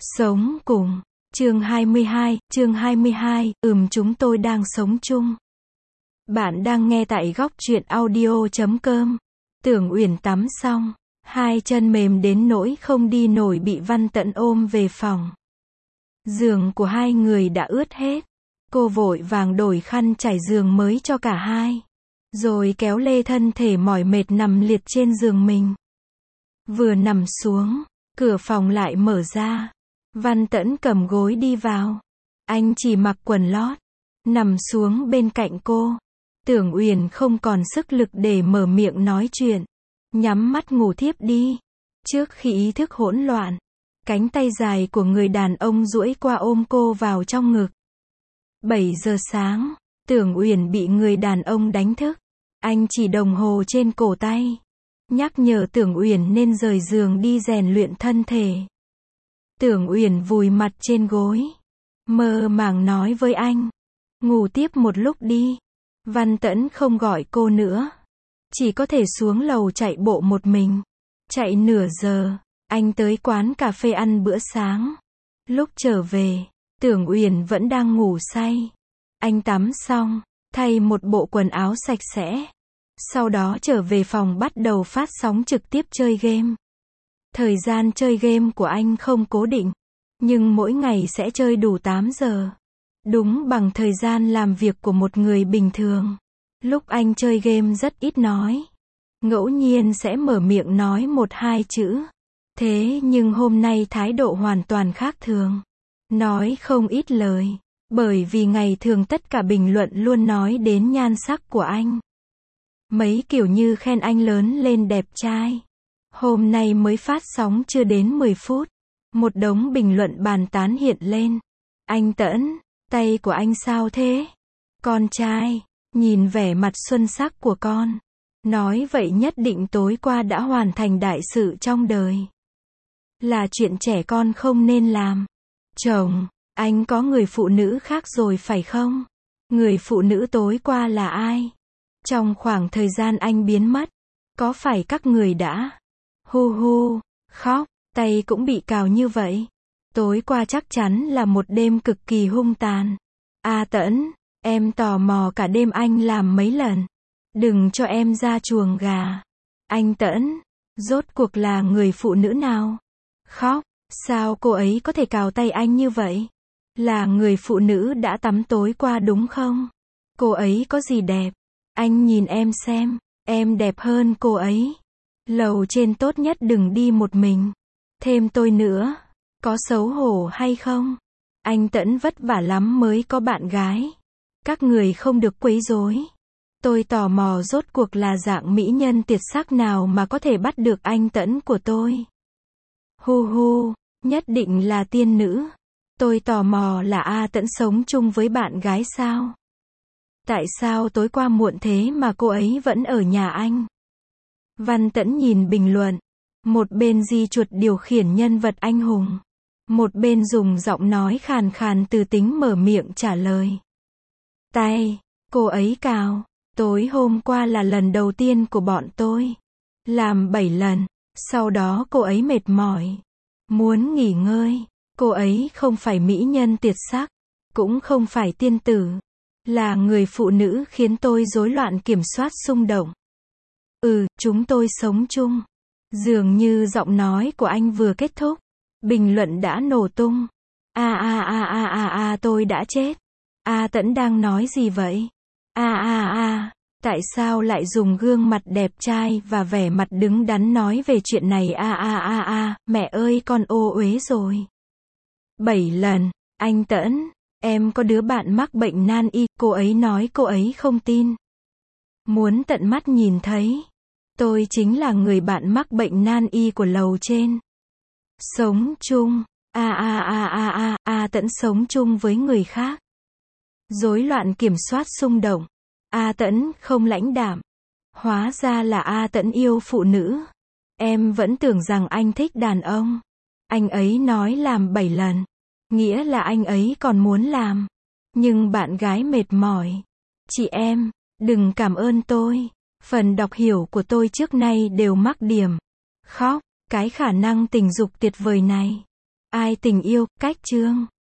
Sống cùng. Chương 22, chúng tôi đang sống chung. Bạn đang nghe tại góc truyện audio.com. Tưởng Uyển tắm xong, hai chân mềm đến nỗi không đi nổi bị Văn Tẫn ôm về phòng. Giường của hai người đã ướt hết. Cô vội vàng đổi khăn trải giường mới cho cả hai. Rồi kéo lê thân thể mỏi mệt nằm liệt trên giường mình. Vừa nằm xuống, cửa phòng lại mở ra. Văn Tẫn cầm gối đi vào. Anh chỉ mặc quần lót, nằm xuống bên cạnh cô. Tưởng Uyển không còn sức lực để mở miệng nói chuyện, nhắm mắt ngủ thiếp đi. Trước khi ý thức hỗn loạn, cánh tay dài của người đàn ông duỗi qua ôm cô vào trong ngực. 7 giờ sáng, Tưởng Uyển bị người đàn ông đánh thức. Anh chỉ đồng hồ trên cổ tay, nhắc nhở Tưởng Uyển nên rời giường đi rèn luyện thân thể. Tưởng Uyển vùi mặt trên gối, mơ màng nói với anh, ngủ tiếp một lúc đi. Văn Tẫn không gọi cô nữa, chỉ có thể xuống lầu chạy bộ một mình. Chạy nửa giờ, anh tới quán cà phê ăn bữa sáng. Lúc trở về, Tưởng Uyển vẫn đang ngủ say. Anh tắm xong, thay một bộ quần áo sạch sẽ. Sau đó trở về phòng bắt đầu phát sóng trực tiếp chơi game. Thời gian chơi game của anh không cố định, nhưng mỗi ngày sẽ chơi đủ 8 giờ. Đúng bằng thời gian làm việc của một người bình thường. Lúc anh chơi game rất ít nói. Ngẫu nhiên sẽ mở miệng nói 1-2 chữ. Thế nhưng hôm nay thái độ hoàn toàn khác thường. Nói không ít lời. Bởi vì ngày thường tất cả bình luận luôn nói đến nhan sắc của anh. Mấy kiểu như khen anh lớn lên đẹp trai. Hôm nay mới phát sóng chưa đến 10 phút. Một đống bình luận bàn tán hiện lên. Anh Tẫn, tay của anh sao thế? Con trai, nhìn vẻ mặt xuân sắc của con. Nói vậy nhất định tối qua đã hoàn thành đại sự trong đời. Là chuyện trẻ con không nên làm. Chồng, anh có người phụ nữ khác rồi phải không? Người phụ nữ tối qua là ai? Trong khoảng thời gian anh biến mất, có phải các người đã hu hu, khóc, tay cũng bị cào như vậy? Tối qua chắc chắn là một đêm cực kỳ hung tàn. Tẫn, em tò mò cả đêm anh làm mấy lần. Đừng cho em ra chuồng gà. Anh Tẫn, rốt cuộc là người phụ nữ nào? Khóc, sao cô ấy có thể cào tay anh như vậy? Là người phụ nữ đã tắm tối qua đúng không? Cô ấy có gì đẹp? Anh nhìn em xem, em đẹp hơn cô ấy. Lầu trên tốt nhất đừng đi một mình. Thêm tôi nữa, có xấu hổ hay không? Anh Tẫn vất vả lắm mới có bạn gái. Các người không được quấy rối. Tôi tò mò rốt cuộc là dạng mỹ nhân tuyệt sắc nào mà có thể bắt được anh Tẫn của tôi. Hu hu, nhất định là tiên nữ. Tôi tò mò là Tẫn sống chung với bạn gái sao? Tại sao tối qua muộn thế mà cô ấy vẫn ở nhà anh? Văn Tẫn nhìn bình luận. Một bên di chuột điều khiển nhân vật anh hùng. Một bên dùng giọng nói khàn khàn từ tính mở miệng trả lời. Tay, cô ấy cào. Tối hôm qua là lần đầu tiên của bọn tôi. Làm 7 lần. Sau đó cô ấy mệt mỏi. Muốn nghỉ ngơi. Cô ấy không phải mỹ nhân tuyệt sắc. Cũng không phải tiên tử. Là người phụ nữ khiến tôi rối loạn kiểm soát xung động. Chúng tôi sống chung. Dường như giọng nói của anh vừa kết thúc, bình luận đã nổ tung. Tôi đã chết. Tẫn đang nói gì vậy? Tại sao lại dùng gương mặt đẹp trai và vẻ mặt đứng đắn nói về chuyện này? Mẹ ơi con ô uế rồi. 7 lần, anh Tẫn, em có đứa bạn mắc bệnh nan y, cô ấy nói cô ấy không tin. Muốn tận mắt nhìn thấy. Tôi chính là người bạn mắc bệnh nan y của lầu trên. Sống chung. Tẫn sống chung với người khác. Rối loạn kiểm soát xung động. Tẫn không lãnh đạm. Hóa ra là Tẫn yêu phụ nữ. Em vẫn tưởng rằng anh thích đàn ông. Anh ấy nói làm 7 lần. Nghĩa là anh ấy còn muốn làm. Nhưng bạn gái mệt mỏi. Chị em, đừng cảm ơn tôi. Phần đọc hiểu của tôi trước nay đều mắc điểm. Khóc, cái khả năng tình dục tuyệt vời này. Ai tình yêu, cách chương.